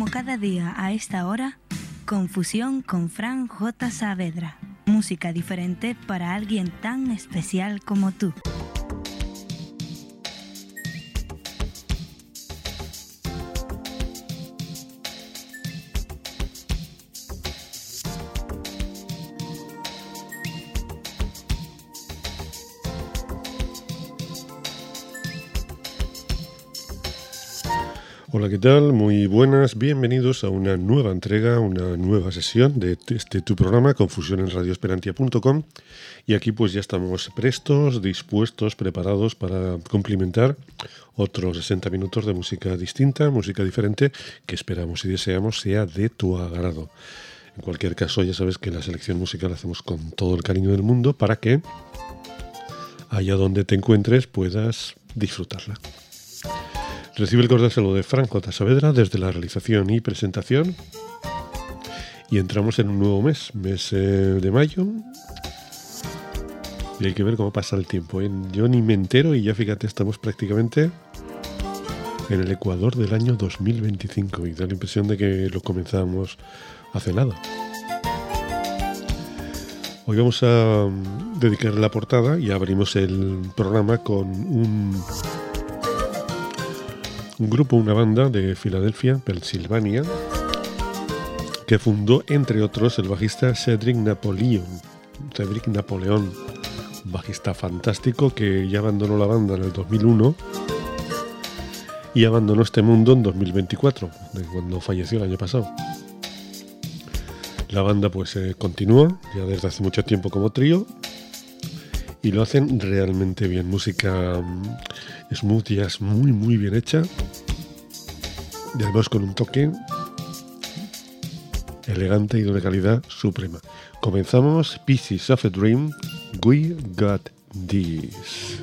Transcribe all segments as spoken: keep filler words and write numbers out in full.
Como cada día a esta hora, Confusión con Fran J. Saavedra. Música diferente para alguien tan especial como tú. Hola, ¿qué tal? Muy buenas, bienvenidos a una nueva entrega, una nueva sesión de este tu programa Confusión en radio esperantia punto com, y aquí pues ya estamos prestos, dispuestos, preparados para cumplimentar otros sesenta minutos de música distinta, música diferente, que esperamos y deseamos sea de tu agrado. En cualquier caso, ya sabes que la selección musical la hacemos con todo el cariño del mundo para que allá donde te encuentres puedas disfrutarla. Recibe el cordial saludo de Fran J. Saavedra desde la realización y presentación, y entramos en un nuevo mes, mes eh, de mayo, y hay que ver cómo pasa el tiempo, ¿eh? Yo ni me entero y ya fíjate, estamos prácticamente en el ecuador del año dos mil veinticinco y da la impresión de que lo comenzamos hace nada. Hoy vamos a dedicar la portada y abrimos el programa con un... un grupo, una banda de Filadelfia, Pensilvania, que fundó, entre otros, el bajista Cedric Napoleon, Cedric Napoleón, un bajista fantástico que ya abandonó la banda en el dos mil uno y abandonó este mundo en dos mil veinticuatro, cuando falleció el año pasado. La banda pues eh, continúa ya desde hace mucho tiempo como trío y lo hacen realmente bien. Música um, smooth jazz muy muy bien hecha y además con un toque elegante y de una calidad suprema. Comenzamos Pieces of a Dream, We Got This.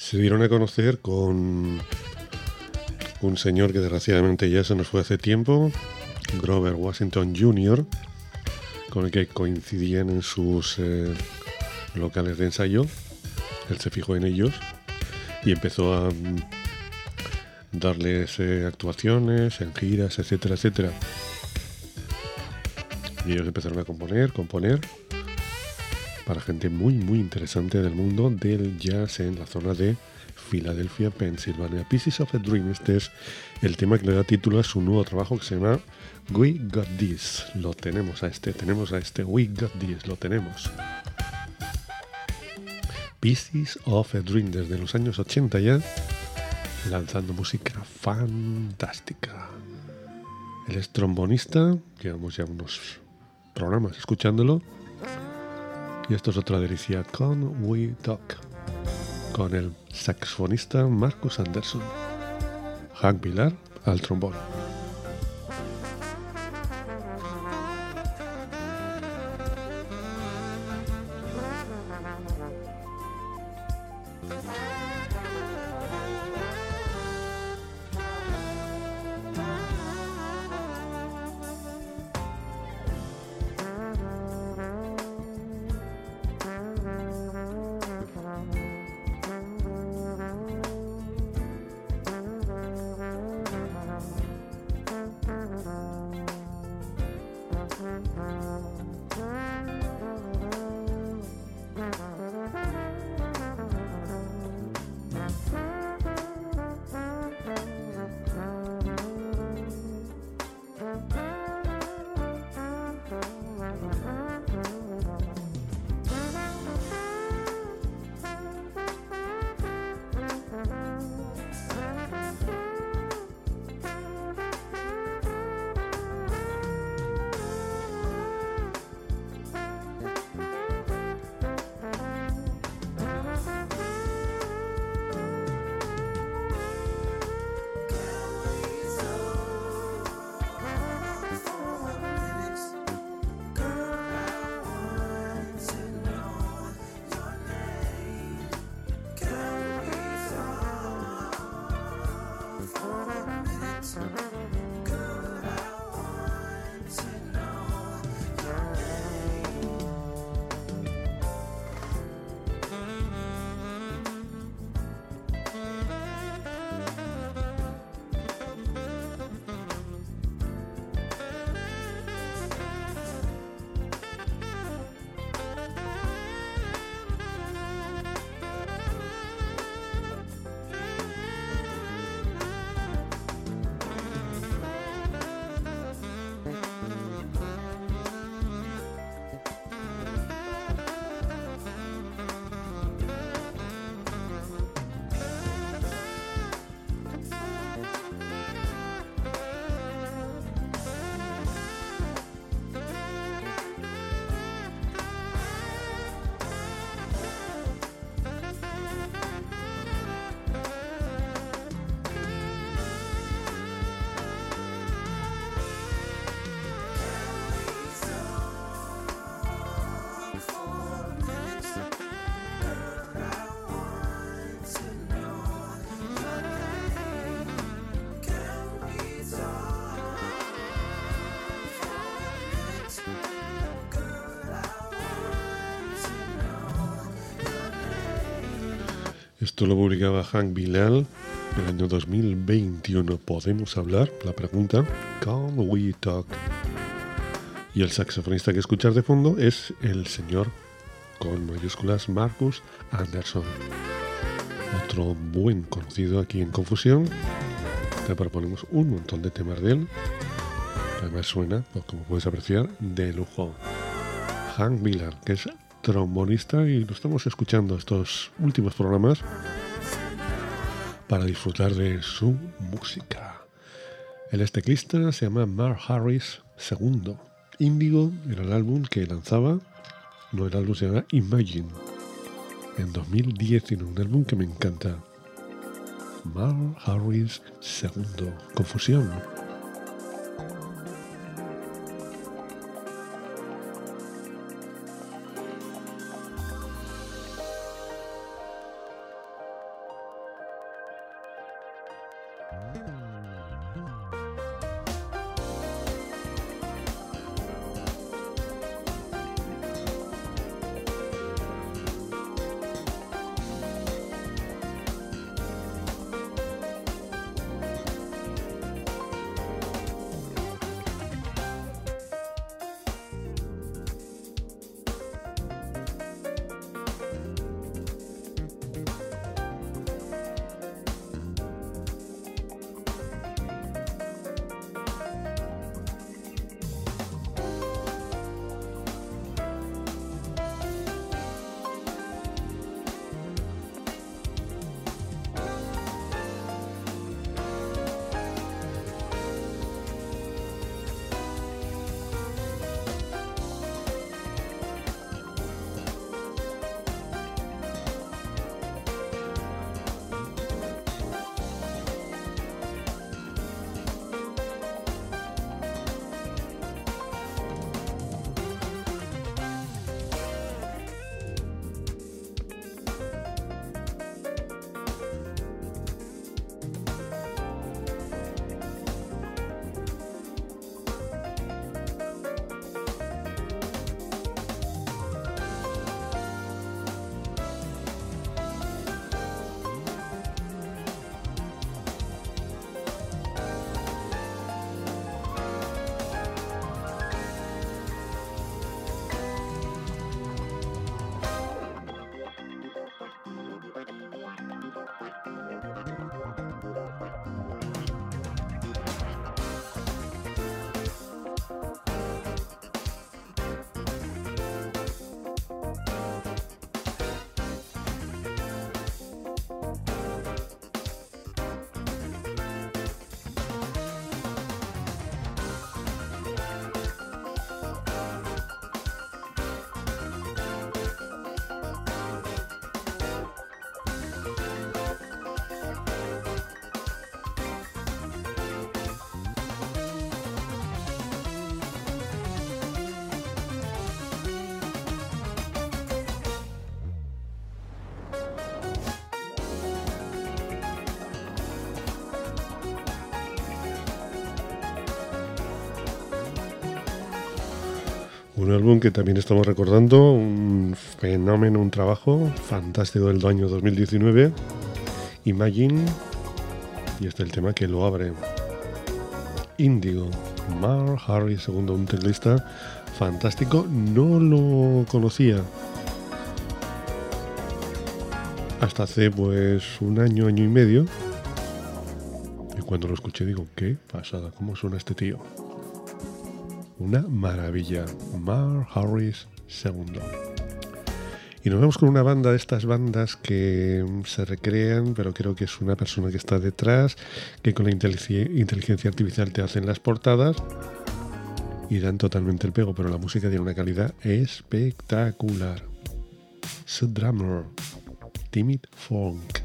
se dieron a conocer con un señor que desgraciadamente ya se nos fue hace tiempo, Grover Washington junior, con el que coincidían en sus eh, locales de ensayo. Él se fijó en ellos y empezó a um, darles eh, actuaciones en giras, etcétera, etcétera. Y ellos empezaron a componer, componer para gente muy, muy interesante del mundo del jazz en la zona de Filadelfia, Pensilvania. Pieces of a Dream, este es el tema que le da título a su nuevo trabajo que se llama We Got This. Lo tenemos a este, tenemos a este We Got This, lo tenemos. Pieces of a Dream, desde los años ochenta ya, lanzando música fantástica. Él es trombonista, llevamos ya unos programas escuchándolo, y esto es otra delicia con We Talk, con el saxofonista Marcus Anderson, Hank Villar al trombón. Esto lo publicaba Hank Villar en el año dos mil veintiuno. ¿Podemos hablar? La pregunta, Can we talk? Y el saxofonista que escuchar de fondo es el señor, con mayúsculas, Marcus Anderson. Otro buen conocido aquí en Confusión. Te proponemos un montón de temas de él. Además suena, pues, como puedes apreciar, de lujo. Hank Villar, que es trombonista, y lo estamos escuchando estos últimos programas para disfrutar de su música. El teclista se llama Mark Harris segundo. Índigo era el álbum que lanzaba, no, el álbum se llama Imagine, en dos mil diecinueve, un álbum que me encanta. Mark Harris segundo. Confusión. Un álbum que también estamos recordando, un fenómeno, un trabajo fantástico del año dos mil diecinueve, Imagine, y este es el tema que lo abre. Indigo, Mark Harris, segundo, un teclista fantástico, no lo conocía hasta hace pues un año, año y medio, y cuando lo escuché digo, qué pasada, cómo suena este tío. Una maravilla, Mark Harris segundo. Y nos vemos con una banda de estas bandas que se recrean, pero creo que es una persona que está detrás, que con la inteligencia artificial te hacen las portadas y dan totalmente el pego, pero la música tiene una calidad espectacular. Sud Drummer, Timid Funk.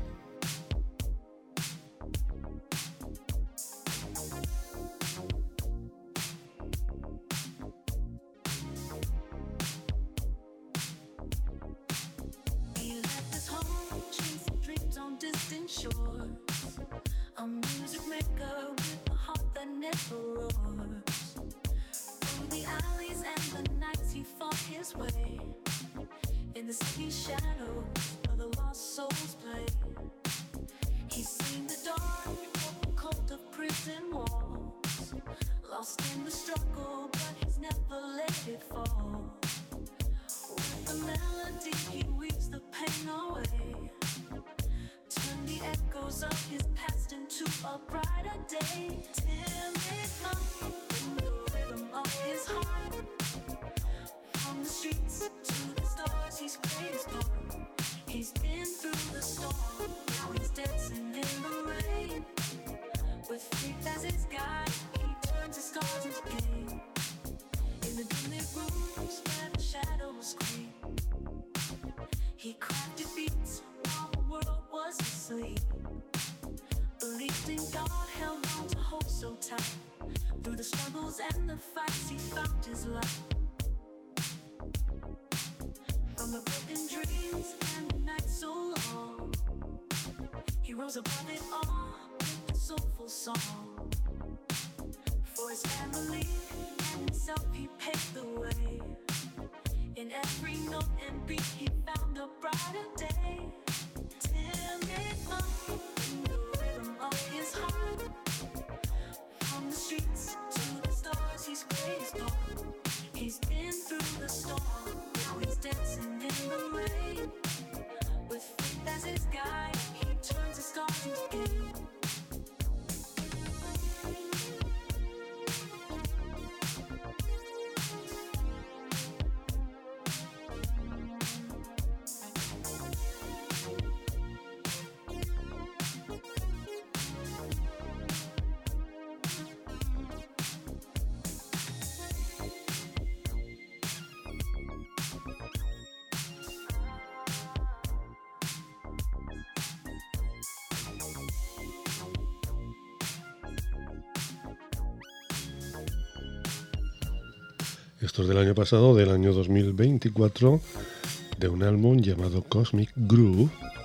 Esto es del año pasado, del año dos mil veinticuatro, de un álbum llamado Cosmic Groove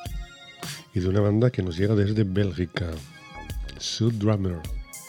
y de una banda que nos llega desde Bélgica, Sud Drummer.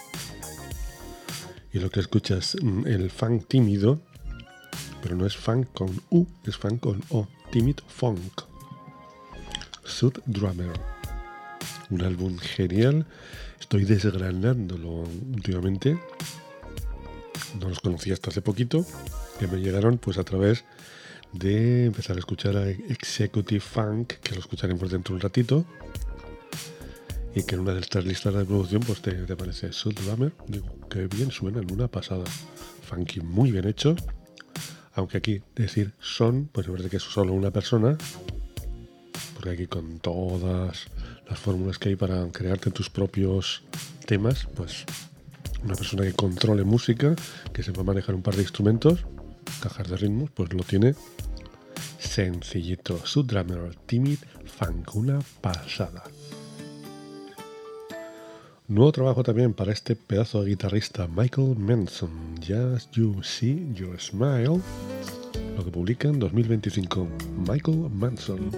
Y lo que escuchas, el funk tímido, pero no es funk con U, es funk con O, Timid Funk. Sud Drummer. Un álbum genial, estoy desgranándolo últimamente. No los conocía hasta hace poquito, que me llegaron pues a través de empezar a escuchar a Executive Funk, que lo escucharemos dentro de un ratito, y que en una de estas listas de producción pues te, te aparece Sud Drummer. Digo, qué bien suena, en una pasada. Funky muy bien hecho, aunque aquí decir son, pues es verdad que es solo una persona, porque aquí con todas las fórmulas que hay para crearte tus propios temas, pues una persona que controle música, que sepa manejar un par de instrumentos, cajas de ritmos, pues lo tiene sencillito. Sud Drummer, Timid Funk, una pasada. Nuevo trabajo también para este pedazo de guitarrista Michael Manson, Just You See Your Smile, lo que publica en dos mil veinticinco, Michael Manson.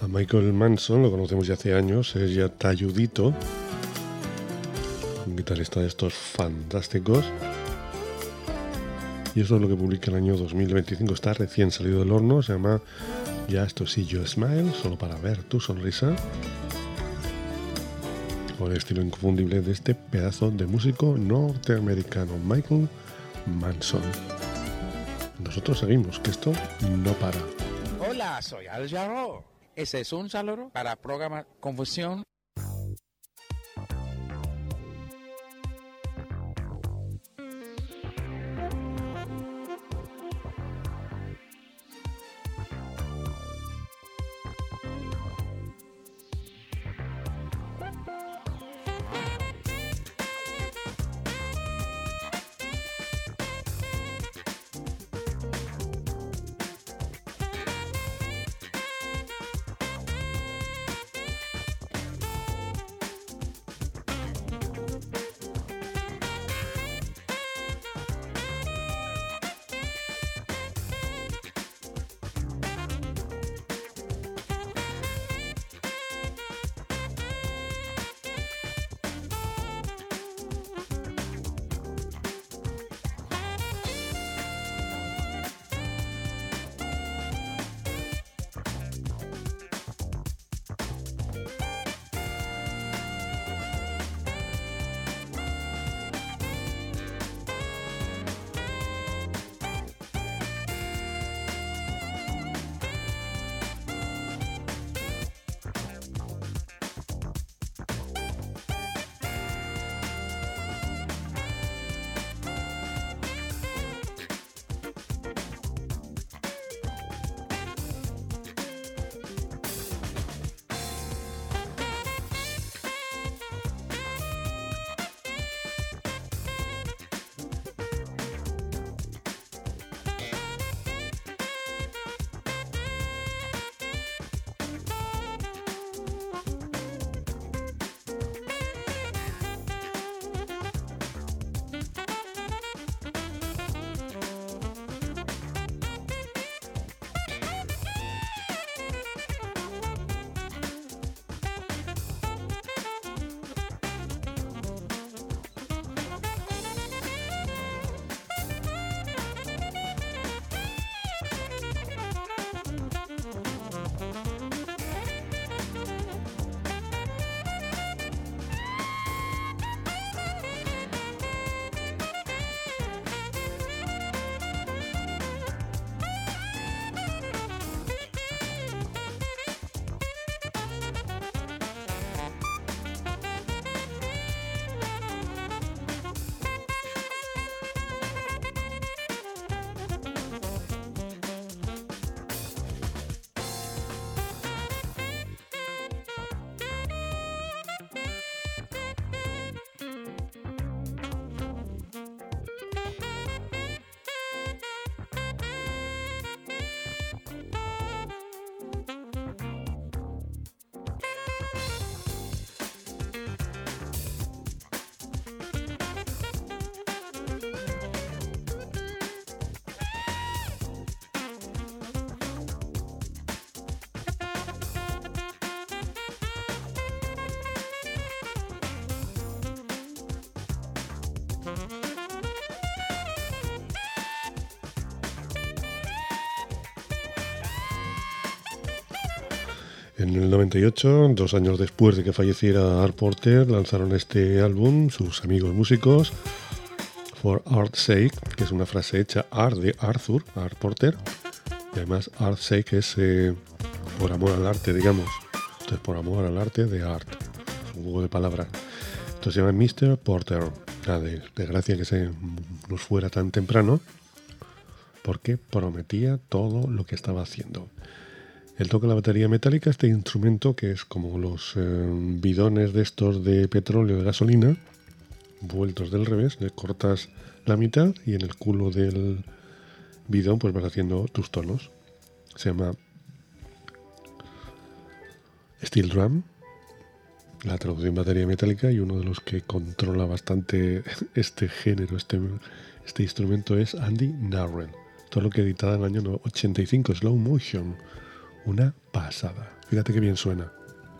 Michael Manson lo conocemos ya hace años, es ya talludito, un guitarrista de estos fantásticos. Y eso es lo que publica el año dos mil veinticinco, está recién salido del horno, se llama Just to See Your Smile, solo para ver tu sonrisa. Con el estilo inconfundible de este pedazo de músico norteamericano, Michael Manson. Nosotros seguimos, que esto no para. Hola, soy Al Jarreau. Ese es un saludo para el programa Confusión. En el noventa y ocho, dos años después de que falleciera Art Porter, lanzaron este álbum sus amigos músicos, For Art's Sake, que es una frase hecha Art de Arthur, Art Porter, y además Art's Sake es eh, por amor al arte, digamos. Entonces, por amor al arte de Art, un juego de palabras. Entonces se llama mister Porter. Nada, de, de gracia que se nos fuera tan temprano, porque prometía todo lo que estaba haciendo. Él toca la batería metálica, este instrumento que es como los eh, bidones de estos de petróleo de gasolina, vueltos del revés, le cortas la mitad y en el culo del bidón pues vas haciendo tus tonos. Se llama steel drum, la traducción batería metálica, y uno de los que controla bastante este género, este, este instrumento es Andy Narren. Todo lo que editaba en el año ochenta y cinco, Slow Motion. Una pasada. Fíjate qué bien suena.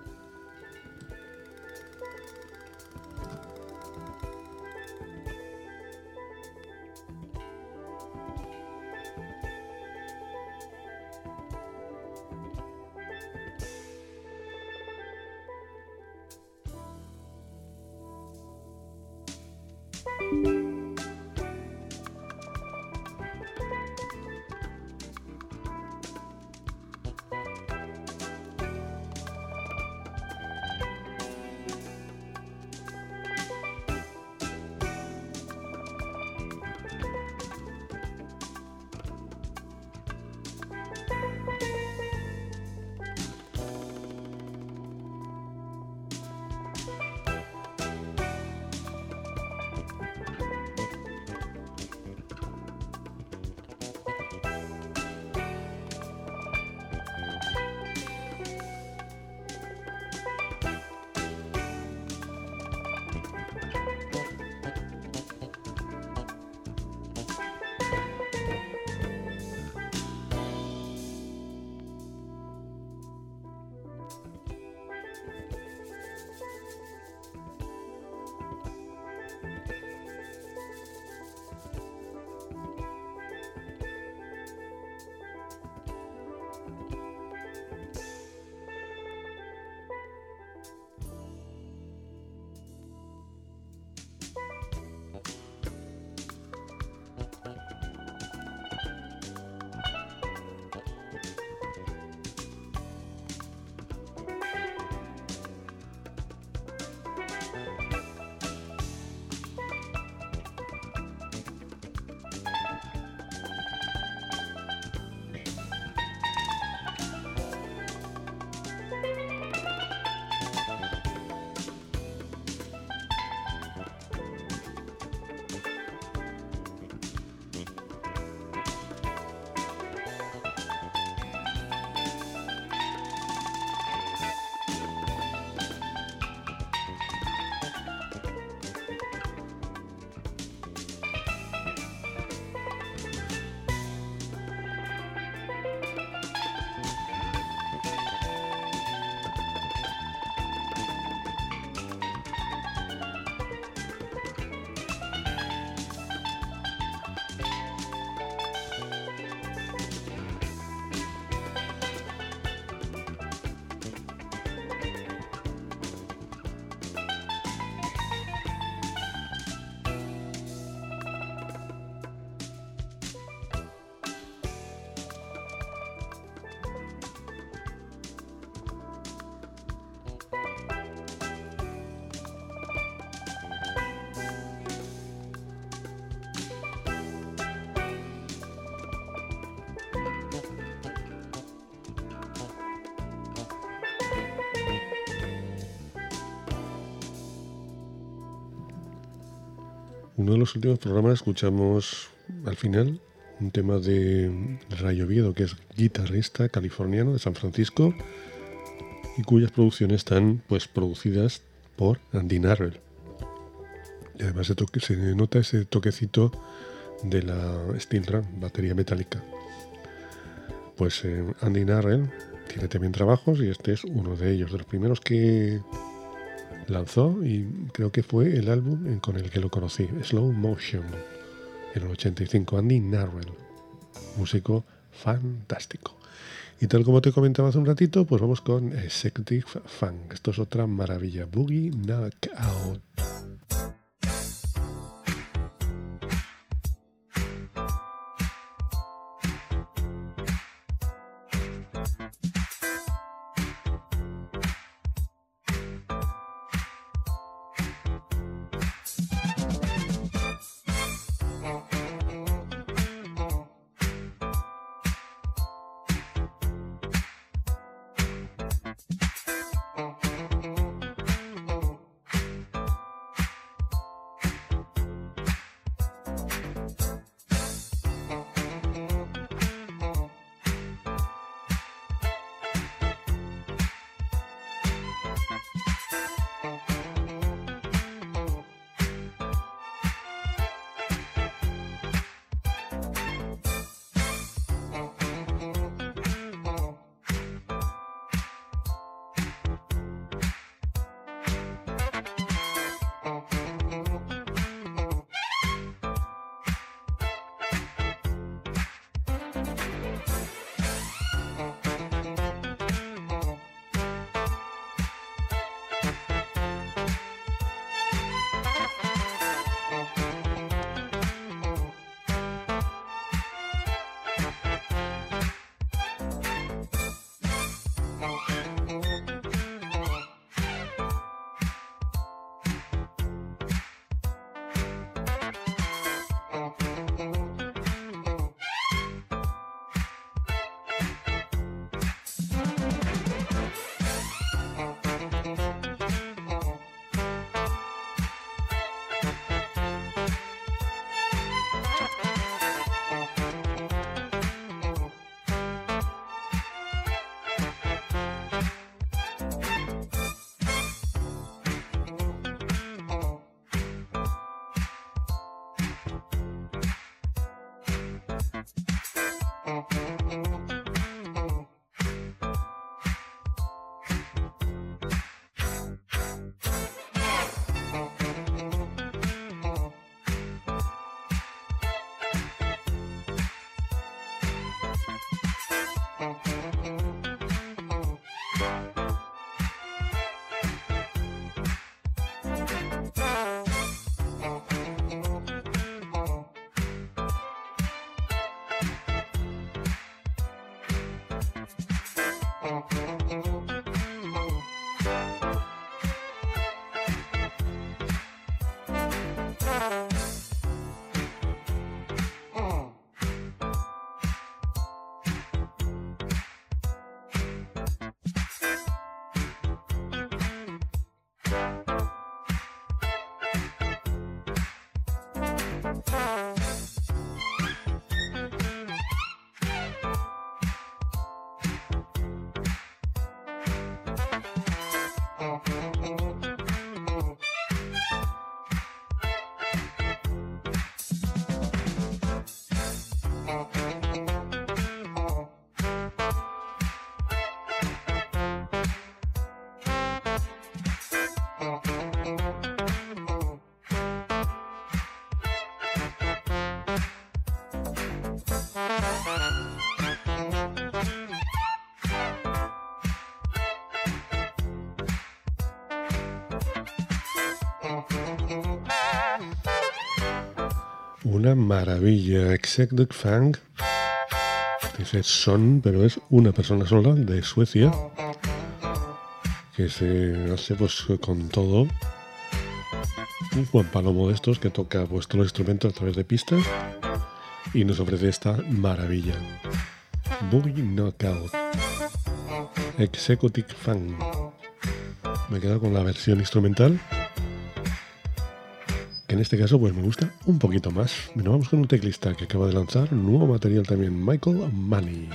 Uno de los últimos programas escuchamos al final un tema de Ray Oviedo, que es guitarrista californiano de San Francisco y cuyas producciones están pues producidas por Andy Narrell. Y además se, toque, se nota ese toquecito de la Steel Drum, batería metálica. Pues eh, Andy Narrell tiene también trabajos y este es uno de ellos, de los primeros que lanzó, y creo que fue el álbum con el que lo conocí, Slow Motion, en el ochenta y cinco. Andy Narrell, músico fantástico. Y tal como te comentaba hace un ratito, pues vamos con Executive Funk. Esto es otra maravilla, Boogie Knockout. Una maravilla. Executive Fang. Dice son, pero es una persona sola de Suecia que se hace pues con todo. Un Juan Palomo de estos que toca vuestro instrumento a través de pistas y nos ofrece esta maravilla. Boogie Knockout. Executive Fang. Me he quedado con la versión instrumental, que en este caso pues me gusta un poquito más. Nos vamos con un teclista que acaba de lanzar nuevo material también, Michael Money.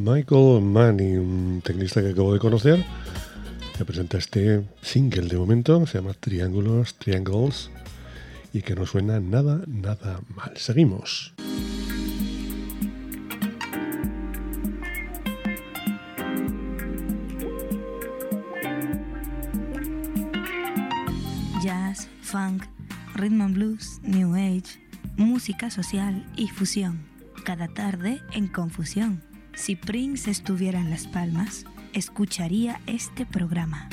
Michael Manning, un teclista que acabo de conocer, que presenta este single de momento, se llama Triángulos, Triangles, y que no suena nada, nada mal. Seguimos. Jazz, funk, rhythm and blues, new age, música social y fusión. Cada tarde en Confusión. Si Prince estuviera en Las Palmas, escucharía este programa.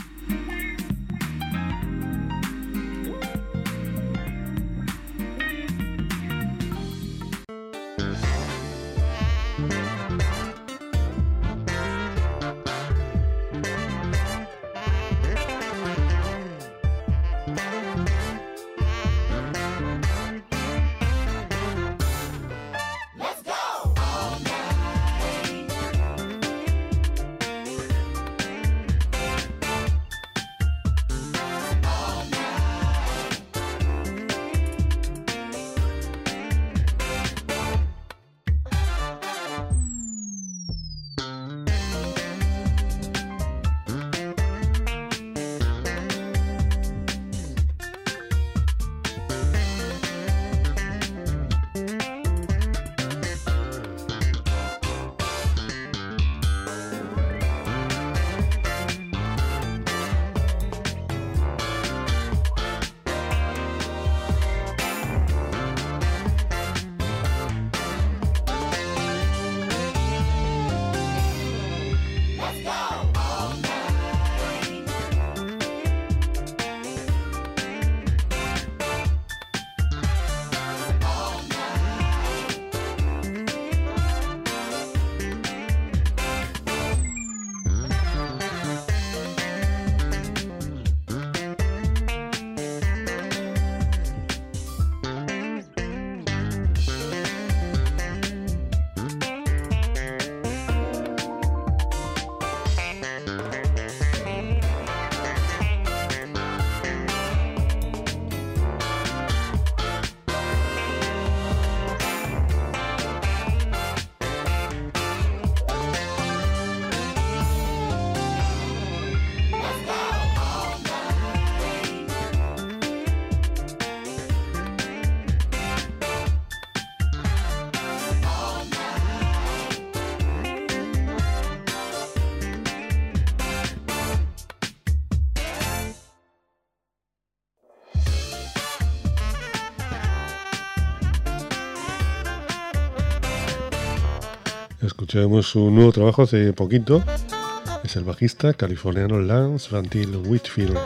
Escuchamos su nuevo trabajo hace poquito. Es el bajista californiano Lance Van Til Whitfield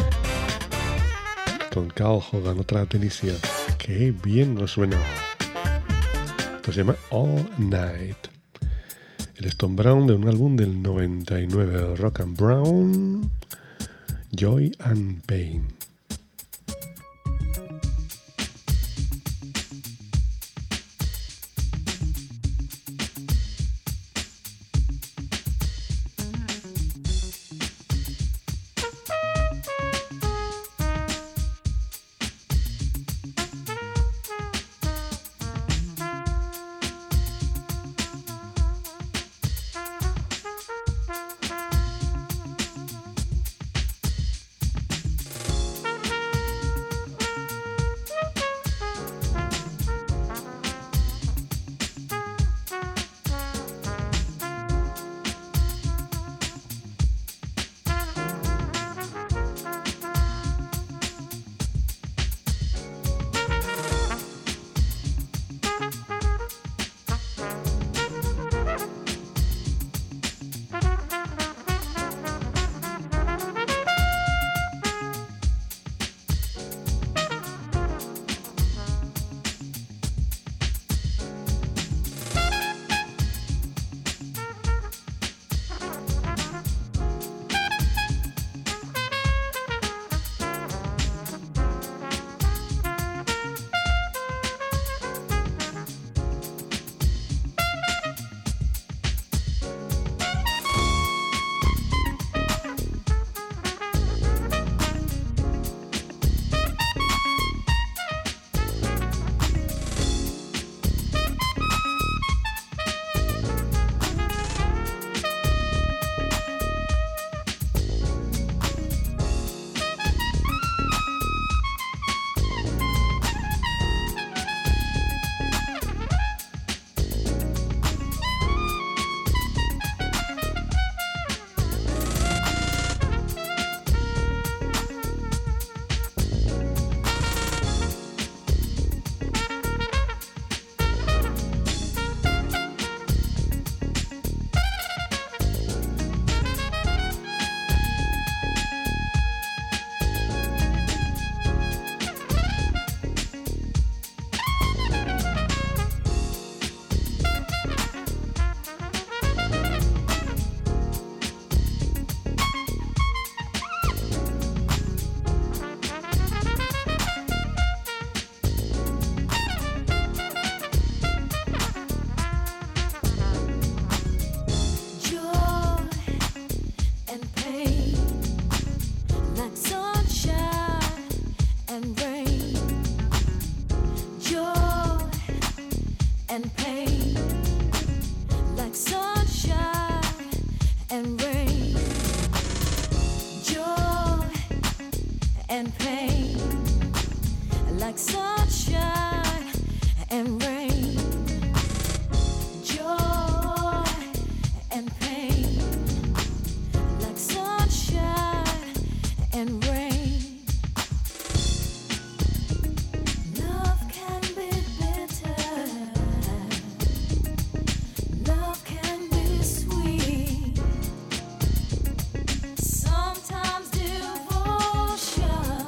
con Carl Hogan, otra tenisia. Qué bien nos suena. Esto se llama All Night. El Stone Brown de un álbum del noventa y nueve, Rock and Brown, Joy and Pain. and pain, like sunshine and rain. Joy and pain, like sunshine and rain. Love can be bitter, love can be sweet. Sometimes devotion,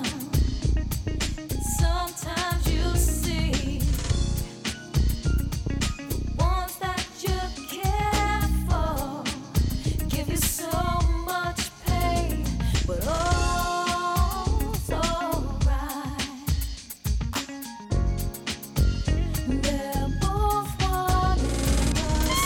sometimes you see the ones that you care for give you so much pain, but all's alright. They're both one and the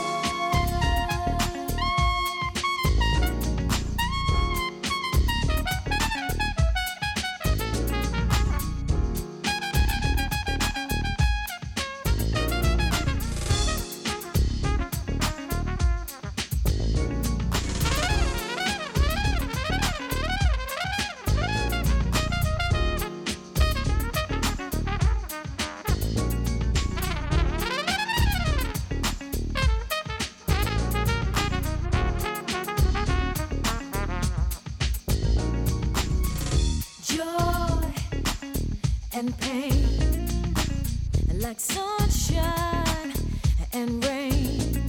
joy and pain, like sunshine and rain.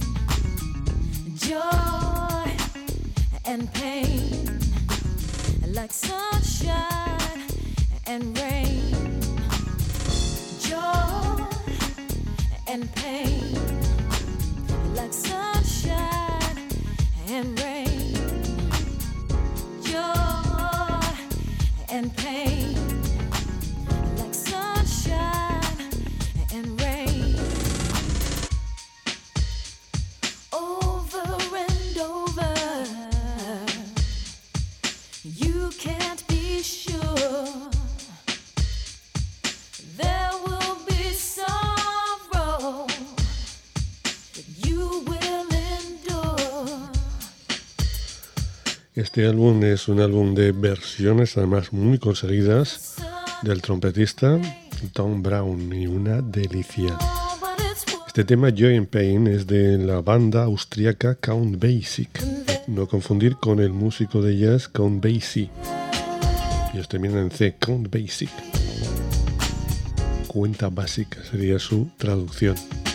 Joy and pain, like sunshine and rain. Joy and pain, like sunshine and rain. Joy and pain, like sunshine and rain. Over and over, you can't be sure. There will be sorrow that you will endure. Este álbum es un álbum de versiones, además muy conseguidas, del trompetista Tom Brown, y una delicia. Este tema, Joy and Pain, es de la banda austríaca Count Basie. No confundir con el músico de jazz Count Basie. Ellos terminan en C, Count Basie. Cuenta básica sería su traducción.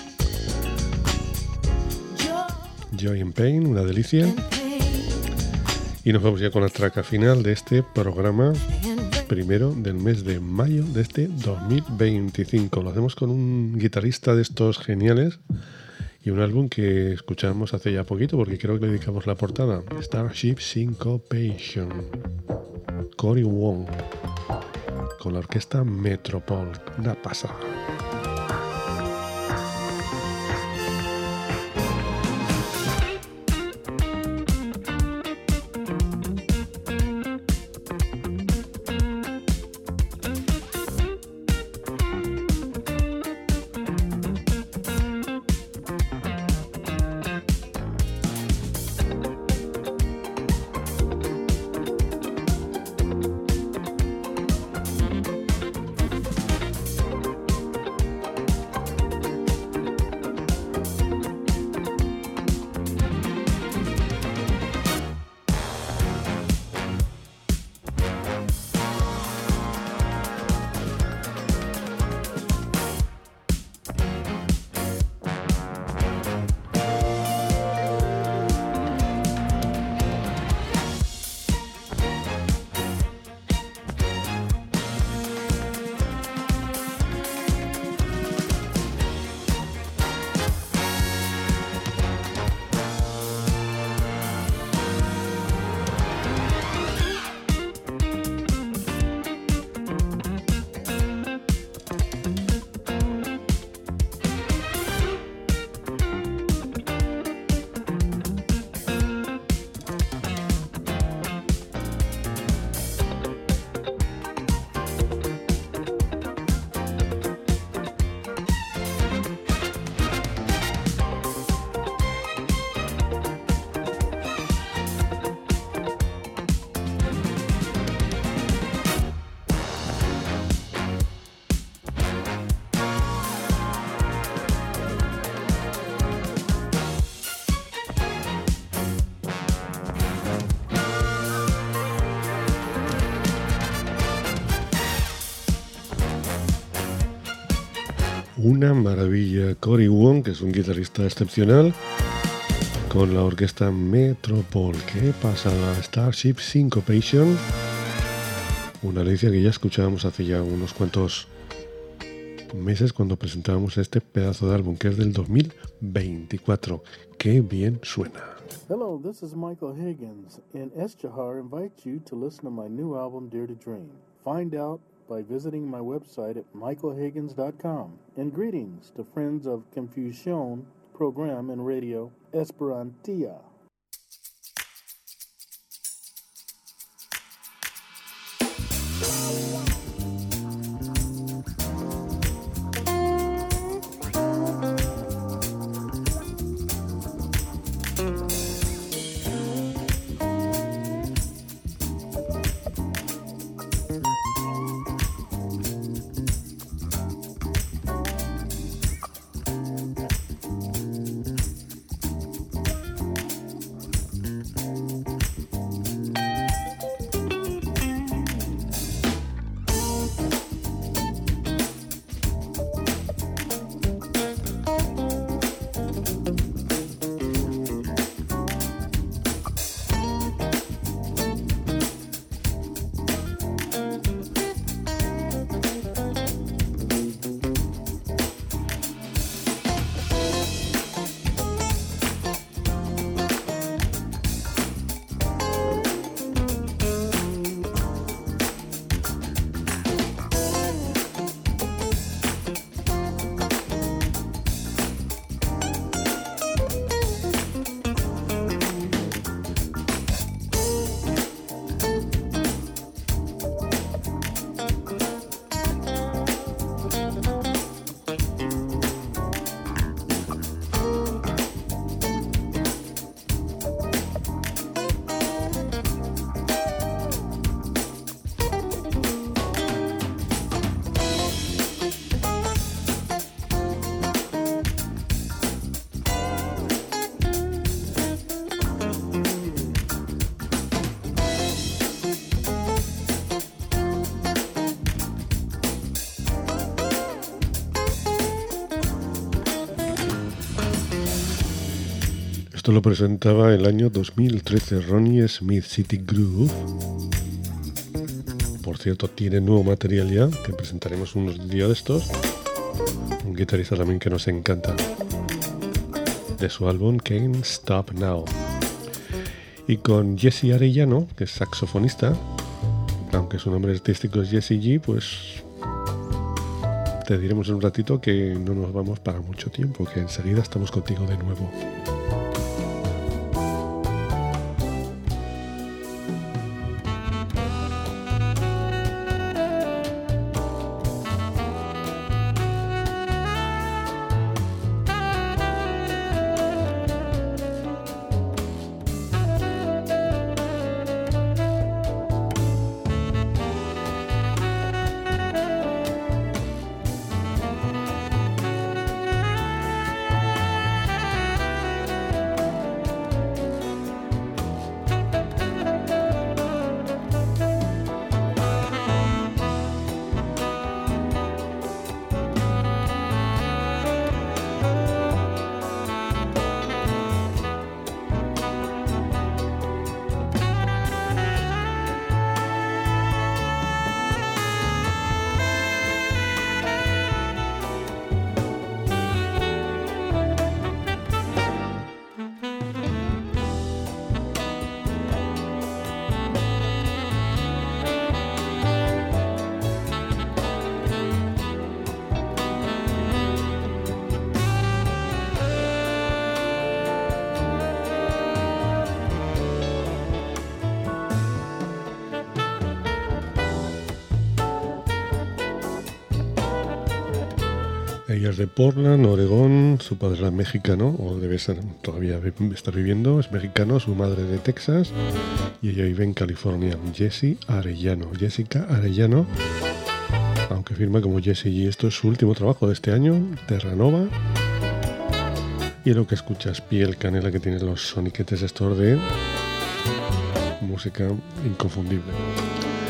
Joy and Pain, una delicia. Y nos vamos ya con la traca final de este programa, primero del mes de mayo de este dos mil veinticinco. Lo hacemos con un guitarrista de estos geniales y un álbum que escuchamos hace ya poquito, porque creo que le dedicamos la portada. Starship Syncopation, Cory Wong, con la orquesta Metropol. Una pasada. una maravilla. Cory Wong, que es un guitarrista excepcional, con la orquesta Metropol. ¿Qué pasa? Starship Syncopation, una delicia que ya escuchábamos hace ya unos cuantos meses cuando presentábamos este pedazo de álbum, que es del dos mil veinticuatro. ¡Qué bien suena! Hello, this is Michael Higgins, and Estihar invites you to listen to my new album, Dare to Dream. Find out by visiting my website at michael higgins dot com. And greetings to friends of Confusion program and radio Esperantia. Esto lo presentaba el año dos mil trece Ronnie Smith, City Groove. Por cierto, tiene nuevo material ya, que presentaremos unos días de estos. Un guitarrista también que nos encanta, de su álbum Can't Stop Now. Y con Jesse Arellano, que es saxofonista, aunque su nombre artístico es Jesse G, pues te diremos en un ratito que no nos vamos para mucho tiempo, que enseguida estamos contigo de nuevo. Ella es de Portland, Oregón, su padre era mexicano, o debe ser, todavía estar viviendo, es mexicano, su madre de Texas, y ella vive en California. Jessie Arellano, Jessica Arellano, aunque firma como Jessie G. Esto es su último trabajo de este año, Terranova, y lo que escuchas, piel canela, que tiene los soniquetes estos de música inconfundible.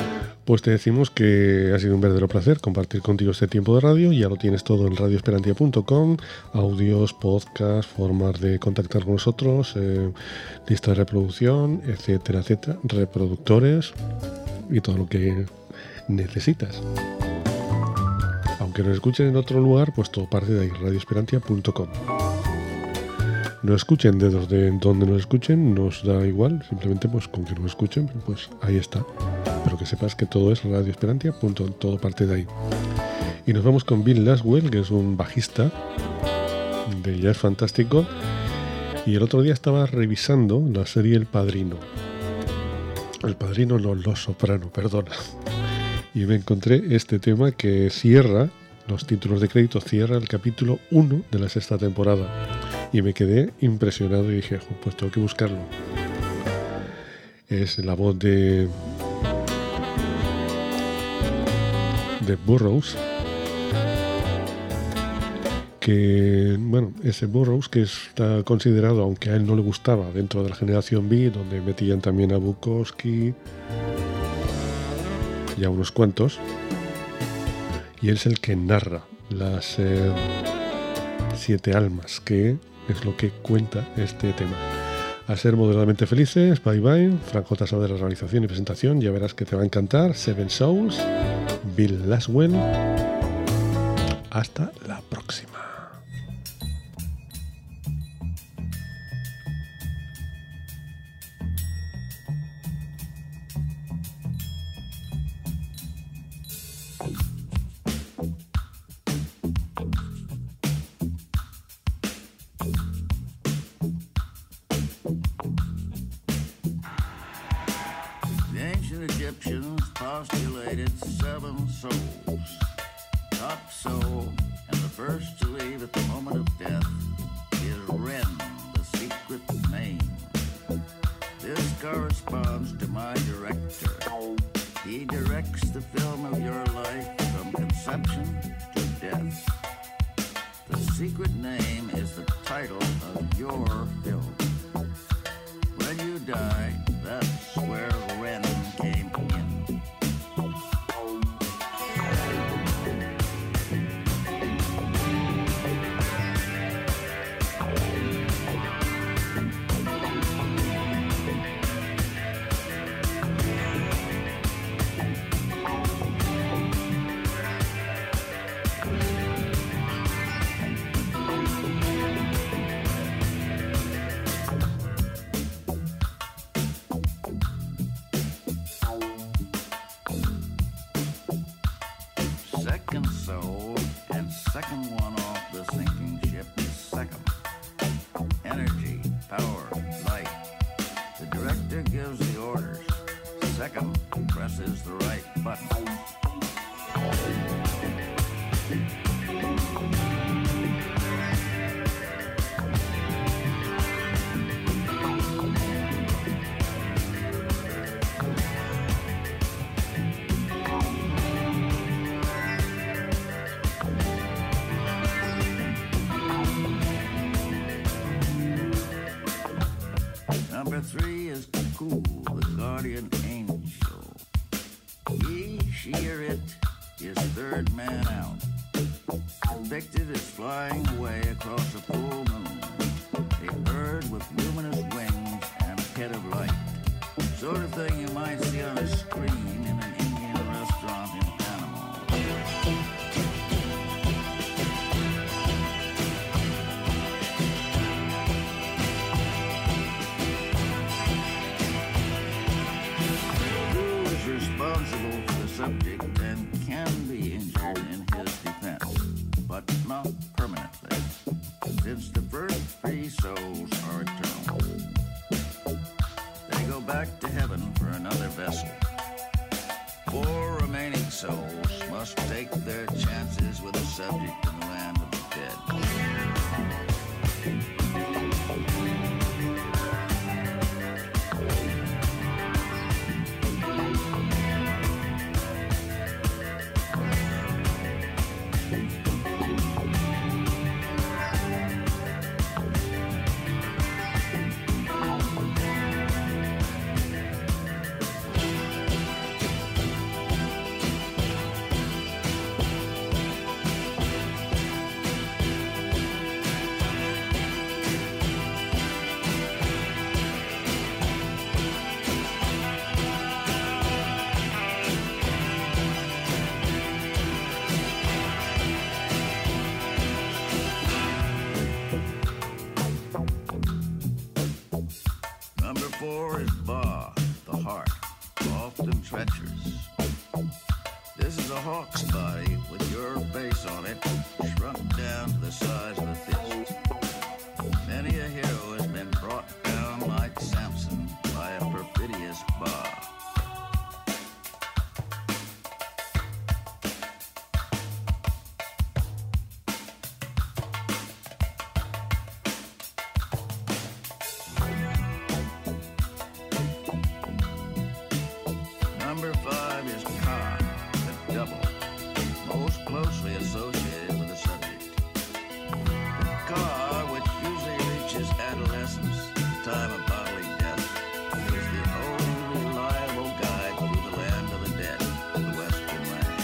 Pues te decimos que ha sido un verdadero placer compartir contigo este tiempo de radio. Ya lo tienes todo en radio esperantia punto com, audios, podcasts, formas de contactar con nosotros, eh, lista de reproducción, etcétera, etcétera, reproductores y todo lo que necesitas. Aunque nos escuchen en otro lugar, pues todo parte de ahí, radio esperantia punto com. No escuchen de donde, donde nos escuchen, nos da igual, simplemente pues con que nos escuchen, pues ahí está. Pero que sepas que todo es radio esperantia punto com, todo parte de ahí. Y nos vamos con Bill Laswell, que es un bajista de jazz fantástico. Y el otro día estaba revisando la serie El Padrino. El Padrino no, Los Soprano, perdona. Y me encontré este tema que cierra, los títulos de crédito, cierra el capítulo uno de la sexta temporada. Y me quedé impresionado y dije, pues tengo que buscarlo. Es la voz de, de Burroughs. Que, bueno, ese Burroughs que está considerado, aunque a él no le gustaba, dentro de la generación B, donde metían también a Bukowski y a unos cuantos. Y él es el que narra las eh, siete almas, que es lo que cuenta este tema. A ser moderadamente felices, bye bye. Frank J. Saavedra, realización y presentación. Ya verás que te va a encantar. Seven Souls, Bill Laswell. Hasta la próxima. Postulated seven souls. Top soul, and the first to leave at the moment of death, is Ren, the secret name. This corresponds to my director. He directs the film of your life from conception to death. The secret name is the title of your film. When you die, that's where Ren came in. Second soul and second one off the sinking ship is second. Energy, power, light. The director gives the orders. Second presses the right button. Number three is Cool, the guardian angel. He, she, or it is third man out. Depicted as flying away across a full moon. A bird with luminous wings and a head of light. Sort of thing you might see on a screen in an Indian restaurant in Panama. Responsible for the subject and can be injured in his defense, but not permanently, since the first three souls are eternal. They go back to heaven for another vessel. Four remaining souls must take their chances with the subject in the land of the dead. Number four is Ba, the heart, often treacherous. This is a hawk's body with your face on it, shrunk down to the size of a fist. Many a hero has been brought down like Samson by a perfidious Ba. Number five is Ka, the double, most closely associated with the subject. Ka, which usually reaches adolescence, the time of bodily death, is the only reliable guide through the land of the dead, the Western lands.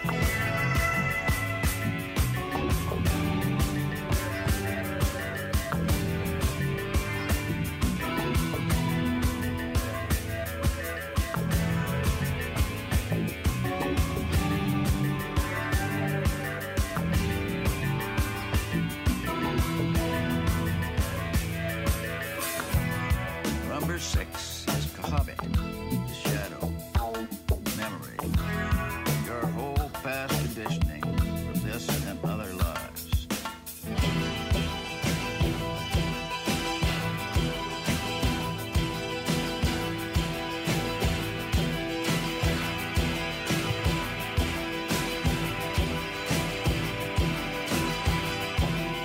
Number six is Kahabit, the shadow, memory, your whole past conditioning from this and other lives.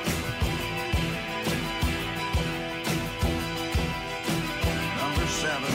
Number seven